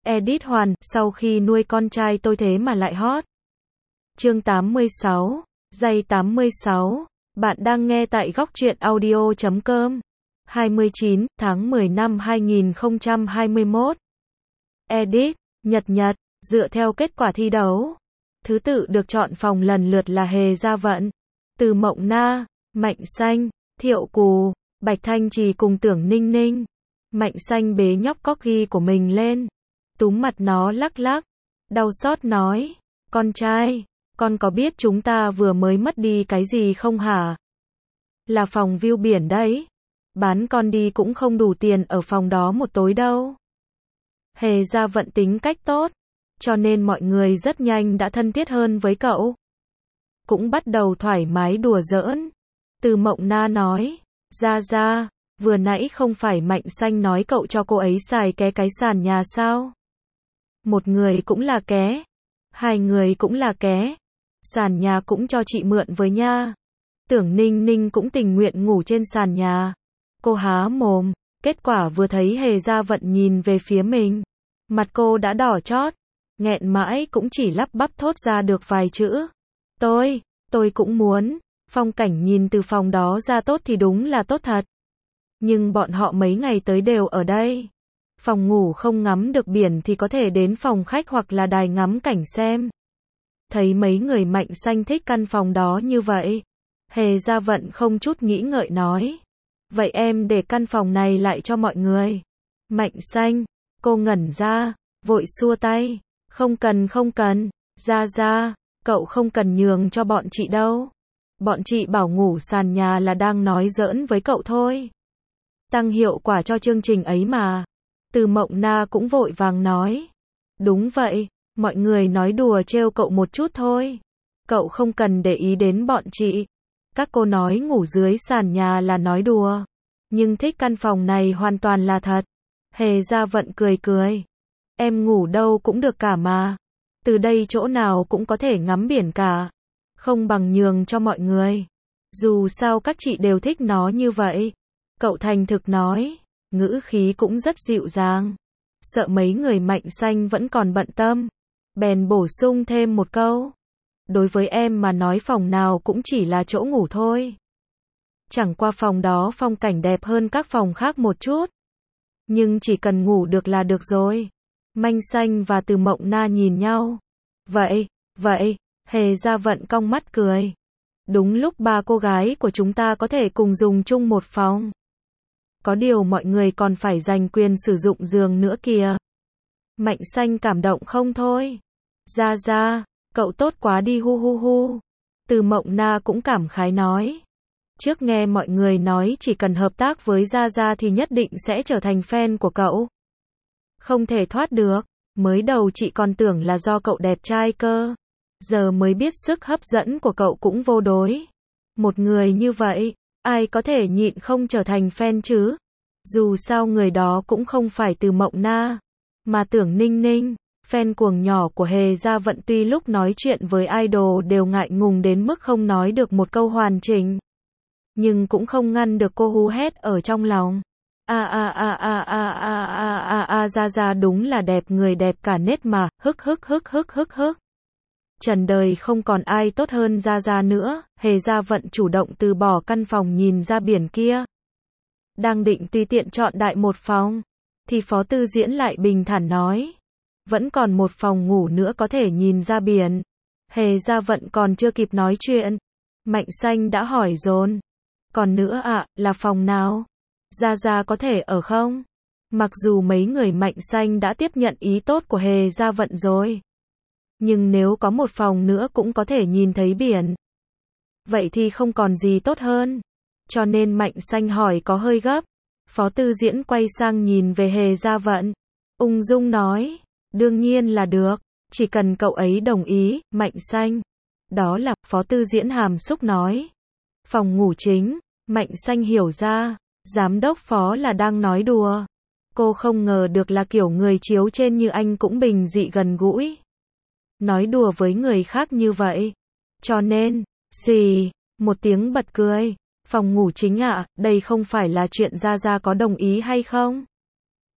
Edit Hoàn, sau khi nuôi con trai tôi thế mà lại hot. Chương 86, giây 86, bạn đang nghe tại góc truyện audio.com. 29 tháng 10 năm 2021. Edit, Nhật, dựa theo kết quả thi đấu. Thứ tự được chọn phòng lần lượt là Hề Gia Vận, Từ Mộng Na, Mạnh Xanh, Thiệu Cù, Bạch Thanh Trì cùng Tưởng Ninh Ninh. Mạnh Xanh bế nhóc corgi của mình lên, túm mặt nó lắc lắc, đau xót nói, con trai, con có biết chúng ta vừa mới mất đi cái gì không hả? Là phòng view biển đấy, bán con đi cũng không đủ tiền ở phòng đó một tối đâu. Hề Gia Vận tính cách tốt, cho nên mọi người rất nhanh đã thân thiết hơn với cậu. Cũng bắt đầu thoải mái đùa giỡn. Từ Mộng Na nói, Gia, vừa nãy không phải Mạnh Xanh nói cậu cho cô ấy xài cái sàn nhà sao? Một người cũng là ké, hai người cũng là ké, sàn nhà cũng cho chị mượn với nha. Tưởng Ninh Ninh cũng tình nguyện ngủ trên sàn nhà. Cô há mồm, kết quả vừa thấy Hề Gia Vận nhìn về phía mình, mặt cô đã đỏ chót, nghẹn mãi cũng chỉ lắp bắp thốt ra được vài chữ. Tôi cũng muốn. Phong cảnh nhìn từ phòng đó ra tốt thì đúng là tốt thật. Nhưng bọn họ mấy ngày tới đều ở đây. Phòng ngủ không ngắm được biển thì có thể đến phòng khách hoặc là đài ngắm cảnh xem. Thấy mấy người Mạnh Xanh thích căn phòng đó như vậy, Hề Gia Vận không chút nghĩ ngợi nói, vậy em để căn phòng này lại cho mọi người. Mạnh Xanh, cô ngẩn ra, vội xua tay, không cần, Gia, cậu không cần nhường cho bọn chị đâu. Bọn chị bảo ngủ sàn nhà là đang nói giỡn với cậu thôi. Tăng hiệu quả cho chương trình ấy mà. Từ Mộng Na cũng vội vàng nói. Đúng vậy, mọi người nói đùa trêu cậu một chút thôi. Cậu không cần để ý đến bọn chị. Các cô nói ngủ dưới sàn nhà là nói đùa. Nhưng thích căn phòng này hoàn toàn là thật. Hề Gia Vận cười. Em ngủ đâu cũng được cả mà. Từ đây chỗ nào cũng có thể ngắm biển cả. Không bằng nhường cho mọi người. Dù sao các chị đều thích nó như vậy. Cậu thành thực nói, ngữ khí cũng rất dịu dàng. Sợ mấy người Mạnh Xanh vẫn còn bận tâm, bèn bổ sung thêm một câu. Đối với em mà nói phòng nào cũng chỉ là chỗ ngủ thôi. Chẳng qua phòng đó phong cảnh đẹp hơn các phòng khác một chút. Nhưng chỉ cần ngủ được là được rồi. Mạnh Xanh và Từ Mộng Na nhìn nhau. Vậy, Hề Gia Vận cong mắt cười. Đúng lúc ba cô gái của chúng ta có thể cùng dùng chung một phòng. Có điều mọi người còn phải giành quyền sử dụng giường nữa kìa. Mạnh Xanh cảm động không thôi. Gia, cậu tốt quá đi hu. Từ Mộng Na cũng cảm khái nói. Trước nghe mọi người nói chỉ cần hợp tác với Gia thì nhất định sẽ trở thành fan của cậu. Không thể thoát được. Mới đầu chị còn tưởng là do cậu đẹp trai cơ. Giờ mới biết sức hấp dẫn của cậu cũng vô đối. Một người như vậy, ai có thể nhịn không trở thành fan chứ? Dù sao người đó cũng không phải Từ Mộng Na, mà Tưởng Ninh Ninh, fan cuồng nhỏ của Hề Gia Vận tuy lúc nói chuyện với idol đều ngại ngùng đến mức không nói được một câu hoàn chỉnh. Nhưng cũng không ngăn được cô hú hét ở trong lòng. Gia đúng là đẹp người đẹp cả nết mà, hức. Trần đời không còn ai tốt hơn Gia nữa. Hề Gia Vận chủ động từ bỏ căn phòng nhìn ra biển kia. Đang định tùy tiện chọn đại một phòng, thì Phó Tư Diễn lại bình thản nói. Vẫn còn một phòng ngủ nữa có thể nhìn ra biển. Hề Gia Vận còn chưa kịp nói chuyện, Mạnh Xanh đã hỏi dồn. Còn nữa là phòng nào? Gia có thể ở không? Mặc dù mấy người Mạnh Xanh đã tiếp nhận ý tốt của Hề Gia Vận rồi. Nhưng nếu có một phòng nữa cũng có thể nhìn thấy biển, vậy thì không còn gì tốt hơn. Cho nên Mạnh Xanh hỏi có hơi gấp. Phó Tư Diễn quay sang nhìn về Hề Gia Vận, ung dung nói, đương nhiên là được, chỉ cần cậu ấy đồng ý. Mạnh Xanh. Đó là, Phó Tư Diễn hàm xúc nói. Phòng ngủ chính. Mạnh Xanh hiểu ra, giám đốc Phó là đang nói đùa. Cô không ngờ được là kiểu người chiếu trên như anh cũng bình dị gần gũi. Nói đùa với người khác như vậy. Cho nên, một tiếng bật cười. Phòng ngủ chính đây không phải là chuyện Gia có đồng ý hay không?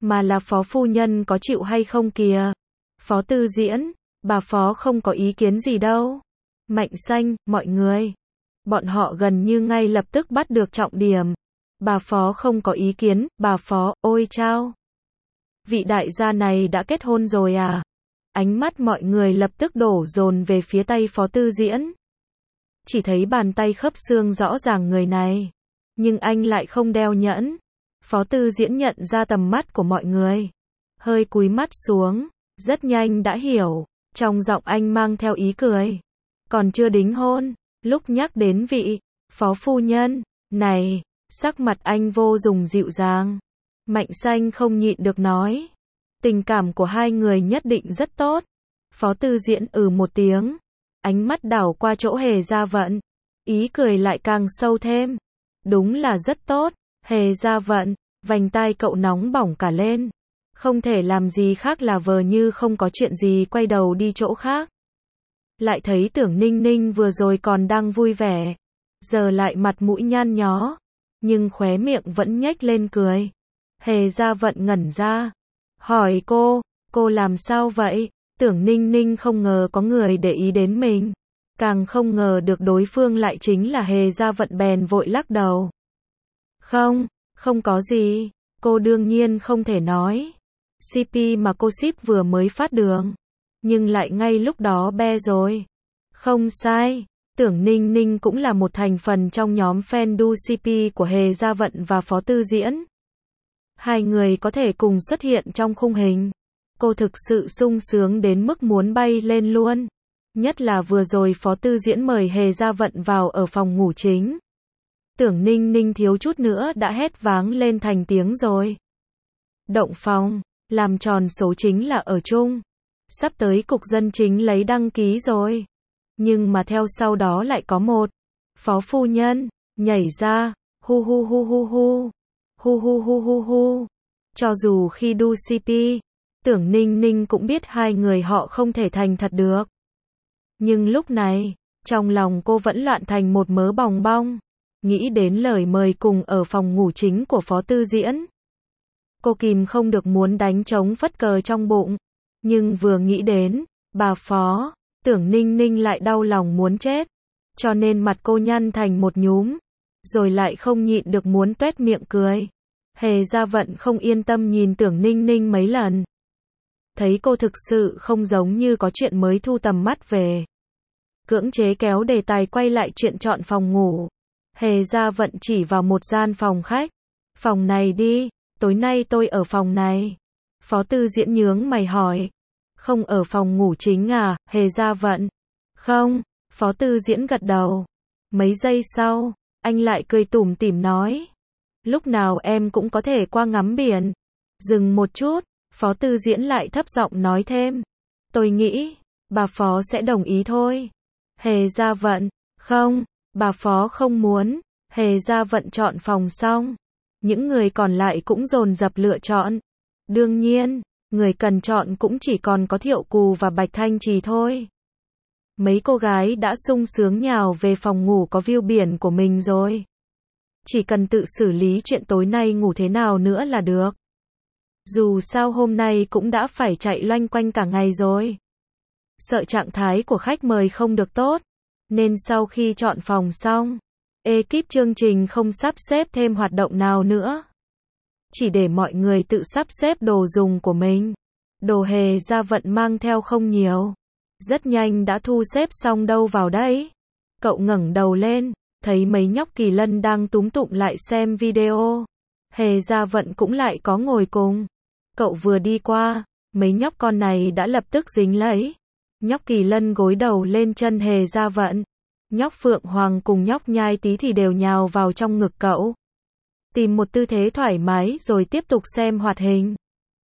mà là phó phu nhân có chịu hay không kìa. Phó Tư Diễn, bà phó không có ý kiến gì đâu. Mạnh Xanh, mọi người. Bọn họ gần như ngay lập tức bắt được trọng điểm. Bà phó không có ý kiến, bà phó, ôi chao. Vị đại gia này đã kết hôn rồi à? Ánh mắt mọi người lập tức đổ dồn về phía tay Phó Tư Diễn. Chỉ thấy bàn tay khớp xương rõ ràng người này. Nhưng anh lại không đeo nhẫn. Phó Tư Diễn nhận ra tầm mắt của mọi người. Hơi cúi mắt xuống. Rất nhanh đã hiểu. Trong giọng anh mang theo ý cười. Còn chưa đính hôn. Lúc nhắc đến vị phó phu nhân này, sắc mặt anh vô cùng dịu dàng. Mạnh Xanh không nhịn được nói. Tình cảm của hai người nhất định rất tốt. Phó Tư Diễn một tiếng. Ánh mắt đảo qua chỗ Hề Gia Vận. Ý cười lại càng sâu thêm. Đúng là rất tốt. Hề Gia Vận, vành tai cậu nóng bỏng cả lên. Không thể làm gì khác là vờ như không có chuyện gì quay đầu đi chỗ khác. Lại thấy Tưởng Ninh Ninh vừa rồi còn đang vui vẻ. Giờ lại mặt mũi nhăn nhó. Nhưng khóe miệng vẫn nhếch lên cười. Hề Gia Vận ngẩn ra. Hỏi cô làm sao vậy? Tưởng Ninh Ninh không ngờ có người để ý đến mình. Càng không ngờ được đối phương lại chính là Hề Gia Vận, bèn vội lắc đầu. Không có gì. Cô đương nhiên không thể nói. CP mà cô ship vừa mới phát đường. Nhưng lại ngay lúc đó be rồi. Không sai. Tưởng Ninh Ninh cũng là một thành phần trong nhóm fan đu CP của Hề Gia Vận và Phó Tư Diễn. Hai người có thể cùng xuất hiện trong khung hình. Cô thực sự sung sướng đến mức muốn bay lên luôn. Nhất là vừa rồi Phó Tư Diễn mời Hề Gia Vận vào ở phòng ngủ chính. Tưởng Ninh Ninh thiếu chút nữa đã hét váng lên thành tiếng rồi. Động phòng, làm tròn số chính là ở chung. Sắp tới cục dân chính lấy đăng ký rồi. Nhưng mà theo sau đó lại có một phó phu nhân nhảy ra, hu hu hu hu hu, hu hu hu hu hu. Cho dù khi đu CP, Tưởng Ninh Ninh cũng biết hai người họ không thể thành thật được. Nhưng lúc này, trong lòng cô vẫn loạn thành một mớ bòng bong. Nghĩ đến lời mời cùng ở phòng ngủ chính của Phó Tư Diễn. Cô kìm không được muốn đánh trống phất cờ trong bụng. Nhưng vừa nghĩ đến bà phó, Tưởng Ninh Ninh lại đau lòng muốn chết. Cho nên mặt cô nhăn thành một nhúm. Rồi lại không nhịn được muốn tuét miệng cười. Hề Gia Vận không yên tâm nhìn Tưởng Ninh Ninh mấy lần. Thấy cô thực sự không giống như có chuyện mới thu tầm mắt về. Cưỡng chế kéo đề tài quay lại chuyện chọn phòng ngủ. Hề Gia Vận chỉ vào một gian phòng khách. Phòng này đi, tối nay tôi ở phòng này. Phó Tư Diễn nhướng mày hỏi. Không ở phòng ngủ chính à, Hề Gia Vận? Không, Phó Tư Diễn gật đầu. Mấy giây sau, anh lại cười tủm tỉm nói. Lúc nào em cũng có thể qua ngắm biển. Dừng một chút, Phó Tư Diễn lại thấp giọng nói thêm. Tôi nghĩ, bà Phó sẽ đồng ý thôi. Hề Gia Vận, không, bà Phó không muốn. Hề Gia Vận chọn phòng xong. Những người còn lại cũng dồn dập lựa chọn. Đương nhiên, người cần chọn cũng chỉ còn có Thiệu Cù và Bạch Thanh Trì thôi. Mấy cô gái đã sung sướng nhào về phòng ngủ có view biển của mình rồi. Chỉ cần tự xử lý chuyện tối nay ngủ thế nào nữa là được. Dù sao hôm nay cũng đã phải chạy loanh quanh cả ngày rồi. Sợ trạng thái của khách mời không được tốt. Nên sau khi chọn phòng xong, ekip chương trình không sắp xếp thêm hoạt động nào nữa. Chỉ để mọi người tự sắp xếp đồ dùng của mình. Đồ Hề Gia Vận mang theo không nhiều. Rất nhanh đã thu xếp xong đâu vào đấy. Cậu ngẩng đầu lên, thấy mấy nhóc Kỳ Lân đang túm tụm lại xem video. Hề Gia Vận cũng lại có ngồi cùng. Cậu vừa đi qua, mấy nhóc con này đã lập tức dính lấy. Nhóc Kỳ Lân gối đầu lên chân Hề Gia Vận. Nhóc Phượng Hoàng cùng nhóc Nhai Tí thì đều nhào vào trong ngực cậu. Tìm một tư thế thoải mái rồi tiếp tục xem hoạt hình.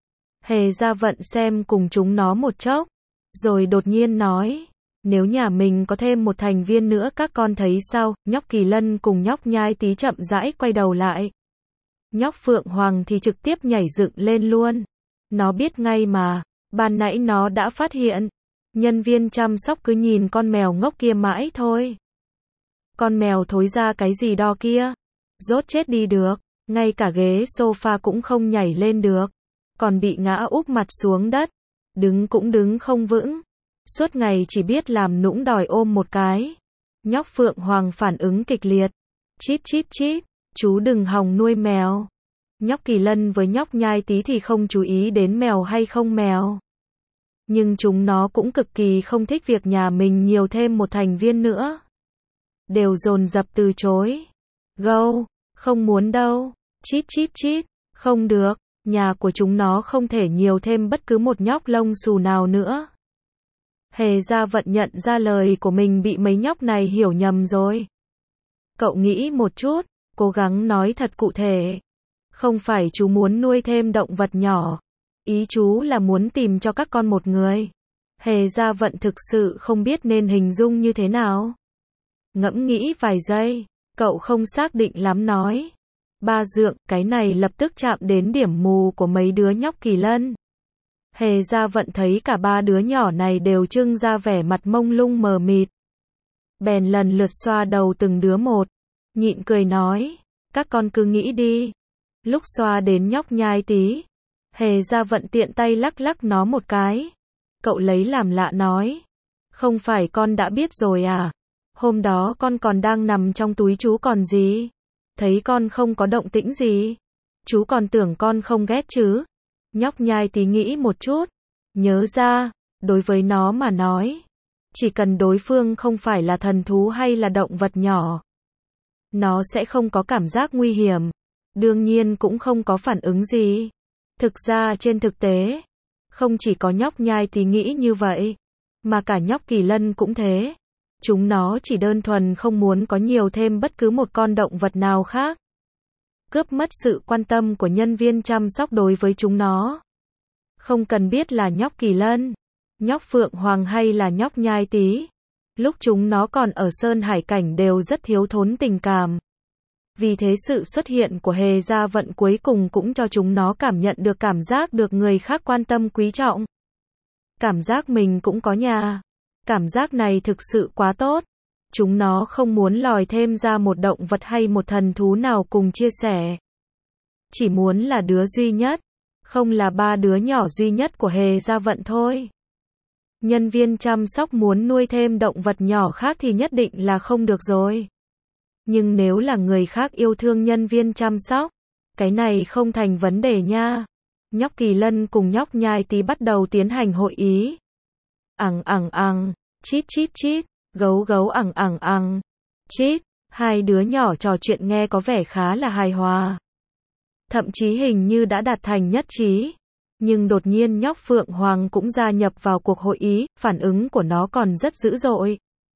Hề Gia Vận xem cùng chúng nó một chốc. Rồi đột nhiên nói. Nếu nhà mình có thêm một thành viên nữa các con thấy sao? Nhóc Kỳ Lân cùng nhóc Nhai Tí chậm rãi quay đầu lại. Nhóc Phượng Hoàng thì trực tiếp nhảy dựng lên luôn. Nó biết ngay mà. Ban nãy nó đã phát hiện. Nhân viên chăm sóc cứ nhìn con mèo ngốc kia mãi thôi. Con mèo thối ra cái gì đo kia. Rốt chết đi được. Ngay cả ghế sofa cũng không nhảy lên được. còn bị ngã úp mặt xuống đất, đứng cũng đứng không vững, suốt ngày chỉ biết làm nũng đòi ôm một cái. Nhóc Phượng Hoàng phản ứng kịch liệt, chít chít chít, chú đừng hòng nuôi mèo. Nhóc Kỳ Lân với nhóc Nhai Tí thì không chú ý đến mèo hay không mèo. Nhưng chúng nó cũng cực kỳ không thích việc nhà mình nhiều thêm một thành viên nữa. Đều dồn dập từ chối. Gâu, không muốn đâu. Chít chít chít, không được, nhà của chúng nó không thể nhiều thêm bất cứ một nhóc lông xù nào nữa. Hề Gia Vận nhận ra lời của mình bị mấy nhóc này hiểu nhầm rồi. Cậu nghĩ một chút, cố gắng nói thật cụ thể. Không phải chú muốn nuôi thêm động vật nhỏ. Ý chú là muốn tìm cho các con một người. Hề Gia Vận thực sự không biết nên hình dung như thế nào. Ngẫm nghĩ vài giây, cậu không xác định lắm nói. Ba Dượng, cái này lập tức chạm đến điểm mù của mấy đứa nhóc Kỳ Lân. Hề Gia Vận thấy cả ba đứa nhỏ này đều trưng ra vẻ mặt mông lung mờ mịt. Bèn lần lượt xoa đầu từng đứa một, nhịn cười nói, các con cứ nghĩ đi. Lúc xoa đến nhóc Nhai Tí, Hề Gia Vận tiện tay lắc lắc nó một cái. Cậu lấy làm lạ nói, không phải con đã biết rồi à? Hôm đó con còn đang nằm trong túi chú còn gì? Thấy con không có động tĩnh gì, chú còn tưởng con không ghét chứ. Nhóc Nhai Tí nghĩ một chút, nhớ ra, đối với nó mà nói, chỉ cần đối phương không phải là thần thú hay là động vật nhỏ, nó sẽ không có cảm giác nguy hiểm, đương nhiên cũng không có phản ứng gì. Thực ra trên thực tế, không chỉ có nhóc Nhai Tí nghĩ như vậy, mà cả nhóc Kỳ Lân cũng thế. Chúng nó chỉ đơn thuần không muốn có nhiều thêm bất cứ một con động vật nào khác. Cướp mất sự quan tâm của nhân viên chăm sóc đối với chúng nó. Không cần biết là nhóc Kỳ Lân, nhóc Phượng Hoàng hay là nhóc Nhai Tí. Lúc chúng nó còn ở Sơn Hải Cảnh đều rất thiếu thốn tình cảm. Vì thế sự xuất hiện của Hề Gia Vận cuối cùng cũng cho chúng nó cảm nhận được cảm giác được người khác quan tâm quý trọng. Cảm giác mình cũng có nhà. Cảm giác này thực sự quá tốt. Chúng nó không muốn lòi thêm ra một động vật hay một thần thú nào cùng chia sẻ. Chỉ muốn là đứa duy nhất, không là ba đứa nhỏ duy nhất của Hề Gia Vận thôi. Nhân viên chăm sóc muốn nuôi thêm động vật nhỏ khác thì nhất định là không được rồi. Nhưng nếu là người khác yêu thương nhân viên chăm sóc, cái này không thành vấn đề nha. Nhóc Kỳ Lân cùng nhóc Nhai Tí bắt đầu tiến hành hội ý. Chít chít chít, gấu gấu chít, hai đứa nhỏ trò chuyện nghe có vẻ khá là hài hòa. Thậm chí hình như đã đạt thành nhất trí. Nhưng đột nhiên nhóc Phượng Hoàng cũng gia nhập vào cuộc hội ý, phản ứng của nó còn rất dữ dội.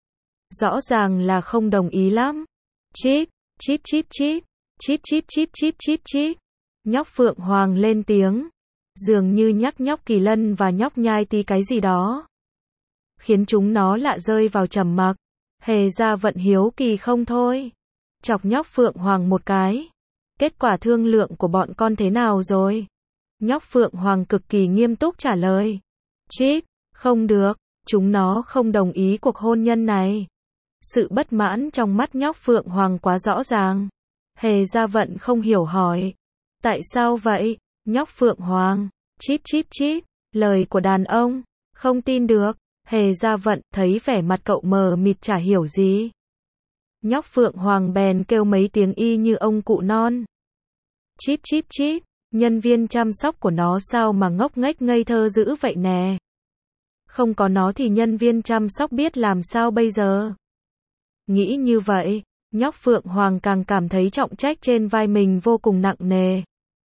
Rõ ràng là không đồng ý lắm. Chít, chít chít chít, chít chít chít chít chít chít. Nhóc Phượng Hoàng lên tiếng, dường như nhắc nhóc Kỳ Lân và nhóc Nhai Tí cái gì đó, khiến chúng nó lạ rơi vào trầm mặc. Hề Gia Vận hiếu kỳ không thôi, chọc nhóc Phượng Hoàng một cái. Kết quả thương lượng của bọn con thế nào rồi? Nhóc Phượng Hoàng cực kỳ nghiêm túc trả lời. Chít, không được, chúng nó không đồng ý cuộc hôn nhân này. Sự bất mãn trong mắt nhóc Phượng Hoàng quá rõ ràng. Hề Gia Vận không hiểu hỏi, tại sao vậy? Nhóc Phượng Hoàng, chít chít chít, lời của đàn ông, không tin được. Hề Gia Vận thấy vẻ mặt cậu mờ mịt chả hiểu gì. Nhóc Phượng Hoàng bèn kêu mấy tiếng y như ông cụ non. Chít chít chít, nhân viên chăm sóc của nó sao mà ngốc nghếch ngây thơ dữ vậy nè. Không có nó thì nhân viên chăm sóc biết làm sao bây giờ. Nghĩ như vậy, nhóc Phượng Hoàng càng cảm thấy trọng trách trên vai mình vô cùng nặng nề.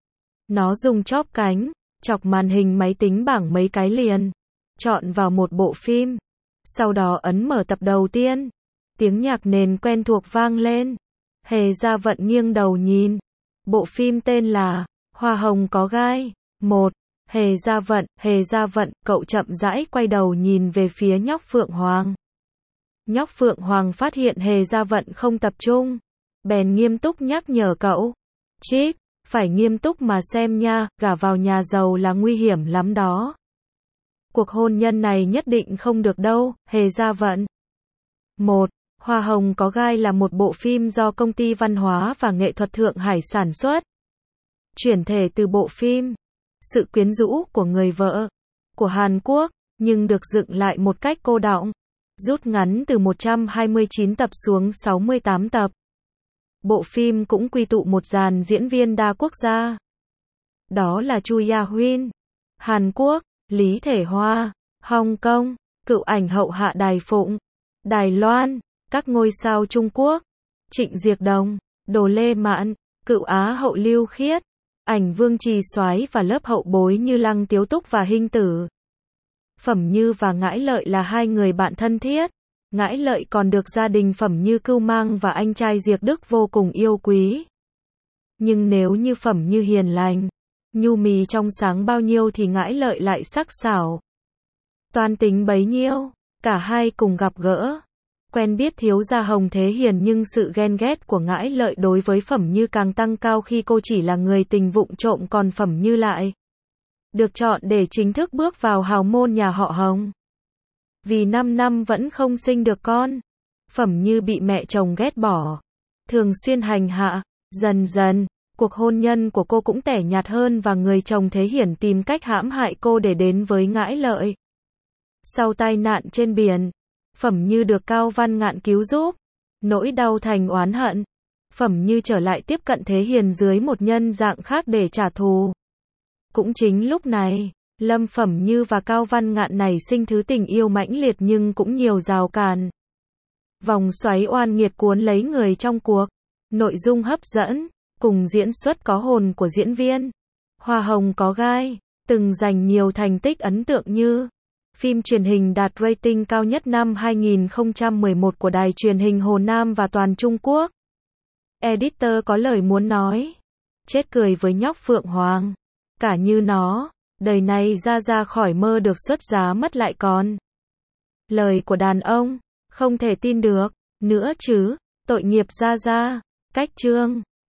Nó dùng chóp cánh, chọc màn hình máy tính bảng mấy cái liền. Chọn vào một bộ phim. Sau đó ấn mở tập đầu tiên. Tiếng nhạc nền quen thuộc vang lên. Hề Gia Vận nghiêng đầu nhìn. Bộ phim tên là Hoa Hồng Có Gai. 1. Hề Gia Vận, cậu chậm rãi quay đầu nhìn về phía nhóc Phượng Hoàng. Nhóc Phượng Hoàng phát hiện Hề Gia Vận không tập trung. Bèn nghiêm túc nhắc nhở cậu. Chít, phải nghiêm túc mà xem nha, gả vào nhà giàu là nguy hiểm lắm đó. Cuộc hôn nhân này nhất định không được đâu, Hề Gia Vận. 1. Hoa Hồng Có Gai là một bộ phim do Công ty Văn hóa và Nghệ thuật Thượng Hải sản xuất. Chuyển thể từ bộ phim sự quyến rũ của người vợ của Hàn Quốc, nhưng được dựng lại một cách cô đọng, rút ngắn từ 129 tập xuống 68 tập. Bộ phim cũng quy tụ một dàn diễn viên đa quốc gia. Đó là Chu Ya-hyun, Hàn Quốc, Lý Thể Hoa, Hong Kong, cựu ảnh hậu Hạ Đài Phụng, Đài Loan, các ngôi sao Trung Quốc, Trịnh Diệc Đồng, Đồ Lê Mạn, cựu Á hậu Lưu Khiết, ảnh Vương Trì Soái và lớp hậu bối như Lăng Tiếu Túc và Hinh Tử. Phẩm Như và Ngãi Lợi là hai người bạn thân thiết. Ngãi Lợi còn được gia đình Phẩm Như cưu mang và anh trai Diệc Đức vô cùng yêu quý. Nhưng nếu như Phẩm Như hiền lành, nhu mì trong sáng bao nhiêu thì Ngãi Lợi lại sắc sảo, toan tính bấy nhiêu. Cả hai cùng gặp gỡ, quen biết thiếu gia Hồng Thế Hiền, nhưng sự ghen ghét của Ngãi Lợi đối với Phẩm Như càng tăng cao khi cô chỉ là người tình vụng trộm, còn Phẩm Như lại được chọn để chính thức bước vào hào môn nhà họ Hồng. Vì 5 năm vẫn không sinh được con, Phẩm Như bị mẹ chồng ghét bỏ, thường xuyên hành hạ. Dần dần, cuộc hôn nhân của cô cũng tẻ nhạt hơn và người chồng Thế Hiển tìm cách hãm hại cô để đến với Ngãi Lợi. Sau tai nạn trên biển, Phẩm Như được Cao Văn Ngạn cứu giúp. Nỗi đau thành oán hận, Phẩm Như trở lại tiếp cận Thế Hiền dưới một nhân dạng khác để trả thù. Cũng chính lúc này, Lâm Phẩm Như và Cao Văn Ngạn nảy sinh thứ tình yêu mãnh liệt nhưng cũng nhiều rào cản. Vòng xoáy oan nghiệt cuốn lấy người trong cuộc. Nội dung hấp dẫn, cùng diễn xuất có hồn của diễn viên. Hoa hồng có gai, từng giành nhiều thành tích ấn tượng như phim truyền hình đạt rating cao nhất năm 2011 của đài truyền hình Hồ Nam và toàn Trung Quốc. Editor có lời muốn nói. Chết cười với nhóc Phượng Hoàng. Cả như nó, đời này ra khỏi mơ được xuất giá mất lại còn. Lời của đàn ông, không thể tin được, nữa chứ, tội nghiệp ra. Cách chương